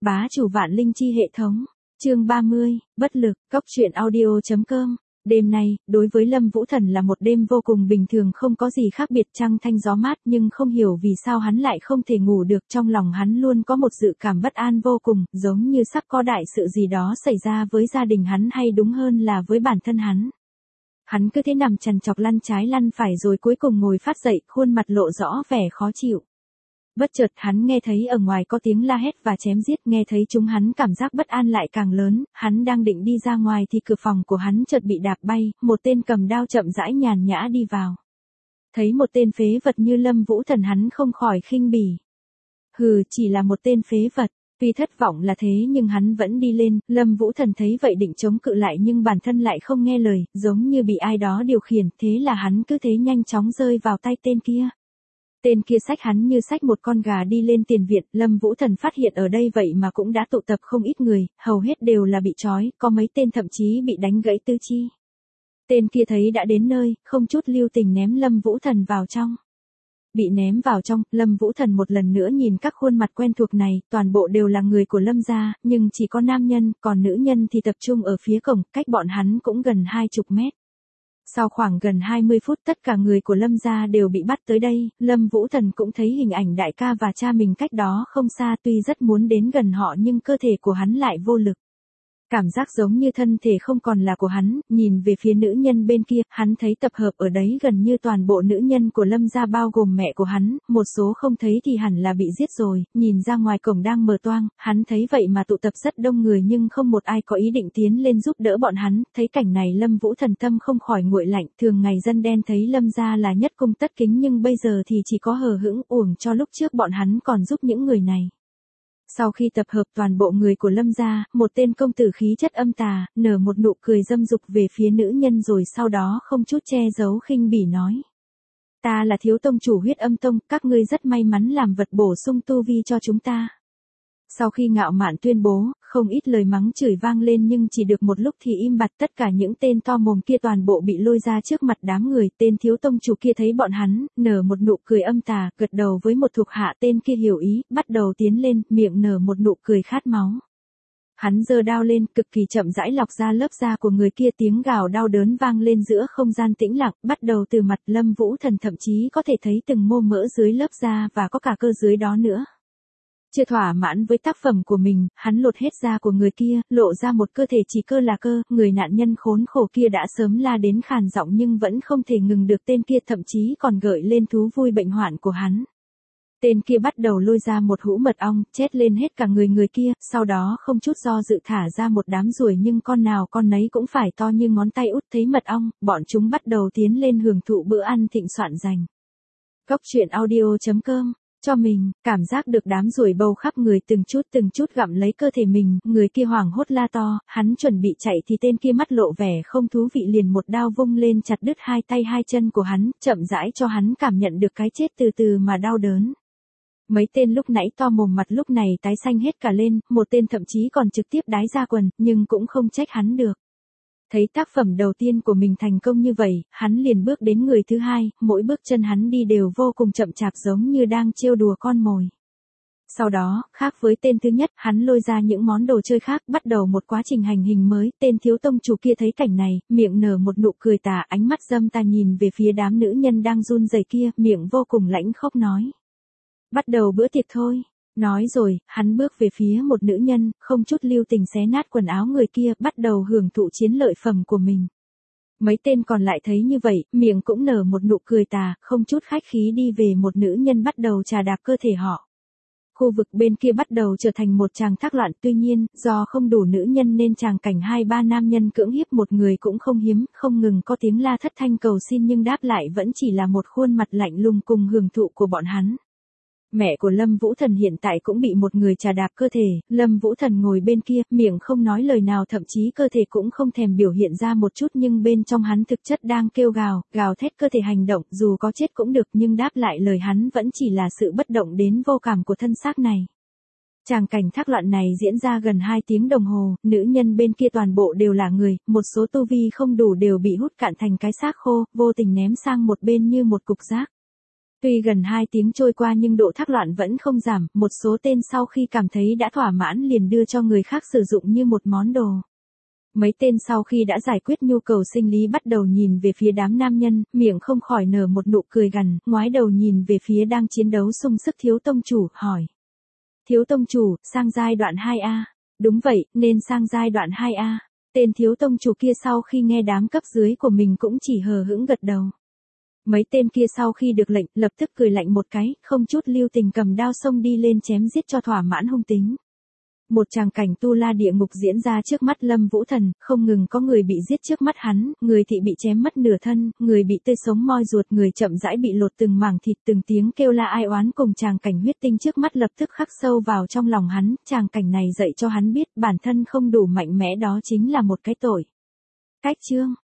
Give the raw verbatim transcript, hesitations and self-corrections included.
Bá chủ vạn linh chi hệ thống. Chương ba mươi, bất lực, cốc truyện audio.com. Đêm nay, đối với Lâm Vũ Thần là một đêm vô cùng bình thường, không có gì khác biệt, trăng thanh gió mát, nhưng không hiểu vì sao hắn lại không thể ngủ được, trong lòng hắn luôn có một dự cảm bất an vô cùng, giống như sắp có đại sự gì đó xảy ra với gia đình hắn, hay đúng hơn là với bản thân hắn. Hắn cứ thế nằm trằn trọc lăn trái lăn phải rồi cuối cùng ngồi phát dậy, khuôn mặt lộ rõ vẻ khó chịu. Bất chợt hắn nghe thấy ở ngoài có tiếng la hét và chém giết, nghe thấy chúng hắn cảm giác bất an lại càng lớn, hắn đang định đi ra ngoài thì cửa phòng của hắn chợt bị đạp bay, một tên cầm đao chậm rãi nhàn nhã đi vào. Thấy một tên phế vật như Lâm Vũ Thần hắn không khỏi khinh bỉ. Hừ, chỉ là một tên phế vật. Tuy thất vọng là thế nhưng hắn vẫn đi lên, Lâm Vũ Thần thấy vậy định chống cự lại nhưng bản thân lại không nghe lời, giống như bị ai đó điều khiển, thế là hắn cứ thế nhanh chóng rơi vào tay tên kia. Tên kia xách hắn như xách một con gà đi lên tiền viện, Lâm Vũ Thần phát hiện ở đây vậy mà cũng đã tụ tập không ít người, hầu hết đều là bị trói, có mấy tên thậm chí bị đánh gãy tứ chi. Tên kia thấy đã đến nơi, không chút lưu tình ném Lâm Vũ Thần vào trong. Bị ném vào trong, Lâm Vũ Thần một lần nữa nhìn các khuôn mặt quen thuộc này, toàn bộ đều là người của Lâm gia, nhưng chỉ có nam nhân, còn nữ nhân thì tập trung ở phía cổng, cách bọn hắn cũng gần hai chục mét. Sau khoảng gần hai mươi phút tất cả người của Lâm gia đều bị bắt tới đây, Lâm Vũ Thần cũng thấy hình ảnh đại ca và cha mình cách đó không xa, tuy rất muốn đến gần họ nhưng cơ thể của hắn lại vô lực. Cảm giác giống như thân thể không còn là của hắn, nhìn về phía nữ nhân bên kia, hắn thấy tập hợp ở đấy gần như toàn bộ nữ nhân của Lâm gia bao gồm mẹ của hắn, một số không thấy thì hẳn là bị giết rồi, nhìn ra ngoài cổng đang mở toang, hắn thấy vậy mà tụ tập rất đông người nhưng không một ai có ý định tiến lên giúp đỡ bọn hắn, thấy cảnh này Lâm Vũ Thần tâm không khỏi nguội lạnh, thường ngày dân đen thấy Lâm gia là nhất cung tất kính nhưng bây giờ thì chỉ có hờ hững, uổng cho lúc trước bọn hắn còn giúp những người này. Sau khi tập hợp toàn bộ người của Lâm gia, một tên công tử khí chất âm tà, nở một nụ cười dâm dục về phía nữ nhân rồi sau đó không chút che giấu khinh bỉ nói. Ta là thiếu tông chủ huyết âm tông, các ngươi rất may mắn làm vật bổ sung tu vi cho chúng ta. Sau khi ngạo mạn tuyên bố, không ít lời mắng chửi vang lên nhưng chỉ được một lúc thì im bặt, tất cả những tên to mồm kia toàn bộ bị lôi ra trước mặt đám người, tên thiếu tông chủ kia thấy bọn hắn, nở một nụ cười âm tà, gật đầu với một thuộc hạ, tên kia hiểu ý, bắt đầu tiến lên, miệng nở một nụ cười khát máu. Hắn giơ đao lên, cực kỳ chậm rãi lọc ra lớp da của người kia, tiếng gào đau đớn vang lên giữa không gian tĩnh lặng, bắt đầu từ mặt Lâm Vũ Thần thậm chí có thể thấy từng mô mỡ dưới lớp da và có cả cơ dưới đó nữa. Chưa thỏa mãn với tác phẩm của mình, hắn lột hết da của người kia, lộ ra một cơ thể chỉ cơ là cơ, người nạn nhân khốn khổ kia đã sớm la đến khàn giọng nhưng vẫn không thể ngừng được, tên kia thậm chí còn gợi lên thú vui bệnh hoạn của hắn. Tên kia bắt đầu lôi ra một hũ mật ong, chết lên hết cả người người kia, sau đó không chút do dự thả ra một đám ruồi nhưng con nào con nấy cũng phải to như ngón tay út, thấy mật ong, bọn chúng bắt đầu tiến lên hưởng thụ bữa ăn thịnh soạn dành. Cốc truyện audio.com. Cho mình, cảm giác được đám ruồi bâu khắp người từng chút từng chút gặm lấy cơ thể mình, người kia hoảng hốt la to, hắn chuẩn bị chạy thì tên kia mắt lộ vẻ không thú vị liền một đao vung lên chặt đứt hai tay hai chân của hắn, chậm rãi cho hắn cảm nhận được cái chết từ từ mà đau đớn. Mấy tên lúc nãy to mồm mặt lúc này tái xanh hết cả lên, một tên thậm chí còn trực tiếp đái ra quần, nhưng cũng không trách hắn được. Thấy tác phẩm đầu tiên của mình thành công như vậy, hắn liền bước đến người thứ hai, mỗi bước chân hắn đi đều vô cùng chậm chạp giống như đang trêu đùa con mồi. Sau đó, khác với tên thứ nhất, hắn lôi ra những món đồ chơi khác, bắt đầu một quá trình hành hình mới, tên thiếu tông chủ kia thấy cảnh này, miệng nở một nụ cười tà, ánh mắt dâm tà nhìn về phía đám nữ nhân đang run rẩy kia, miệng vô cùng lãnh khốc nói. Bắt đầu bữa tiệc thôi. Nói rồi, hắn bước về phía một nữ nhân, không chút lưu tình xé nát quần áo người kia, bắt đầu hưởng thụ chiến lợi phẩm của mình. Mấy tên còn lại thấy như vậy, miệng cũng nở một nụ cười tà, không chút khách khí đi về một nữ nhân bắt đầu chà đạp cơ thể họ. Khu vực bên kia bắt đầu trở thành một tràng thác loạn, tuy nhiên, do không đủ nữ nhân nên tràng cảnh hai ba nam nhân cưỡng hiếp một người cũng không hiếm, không ngừng có tiếng la thất thanh cầu xin nhưng đáp lại vẫn chỉ là một khuôn mặt lạnh lùng cùng hưởng thụ của bọn hắn. Mẹ của Lâm Vũ Thần hiện tại cũng bị một người chà đạp cơ thể, Lâm Vũ Thần ngồi bên kia, miệng không nói lời nào, thậm chí cơ thể cũng không thèm biểu hiện ra một chút nhưng bên trong hắn thực chất đang kêu gào, gào thét cơ thể hành động, dù có chết cũng được nhưng đáp lại lời hắn vẫn chỉ là sự bất động đến vô cảm của thân xác này. Tràng cảnh thác loạn này diễn ra gần hai tiếng đồng hồ, nữ nhân bên kia toàn bộ đều là người, một số tu vi không đủ đều bị hút cạn thành cái xác khô, vô tình ném sang một bên như một cục rác. Tuy gần hai tiếng trôi qua nhưng độ thác loạn vẫn không giảm, một số tên sau khi cảm thấy đã thỏa mãn liền đưa cho người khác sử dụng như một món đồ. Mấy tên sau khi đã giải quyết nhu cầu sinh lý bắt đầu nhìn về phía đám nam nhân, miệng không khỏi nở một nụ cười gằn, ngoái đầu nhìn về phía đang chiến đấu sung sức Thiếu tông chủ, hỏi. Thiếu tông chủ, sang giai đoạn hai A. Đúng vậy, nên sang giai đoạn hai A. Tên thiếu tông chủ kia sau khi nghe đám cấp dưới của mình cũng chỉ hờ hững gật đầu. Mấy tên kia sau khi được lệnh, lập tức cười lạnh một cái, không chút lưu tình cầm đao xông đi lên chém giết cho thỏa mãn hung tính. Một tràng cảnh tu la địa ngục diễn ra trước mắt Lâm Vũ Thần, không ngừng có người bị giết trước mắt hắn, người thì bị chém mất nửa thân, người bị tươi sống moi ruột, người chậm rãi bị lột từng mảng thịt, từng tiếng kêu la ai oán cùng tràng cảnh huyết tinh trước mắt lập tức khắc sâu vào trong lòng hắn, tràng cảnh này dạy cho hắn biết bản thân không đủ mạnh mẽ đó chính là một cái tội. Cách chương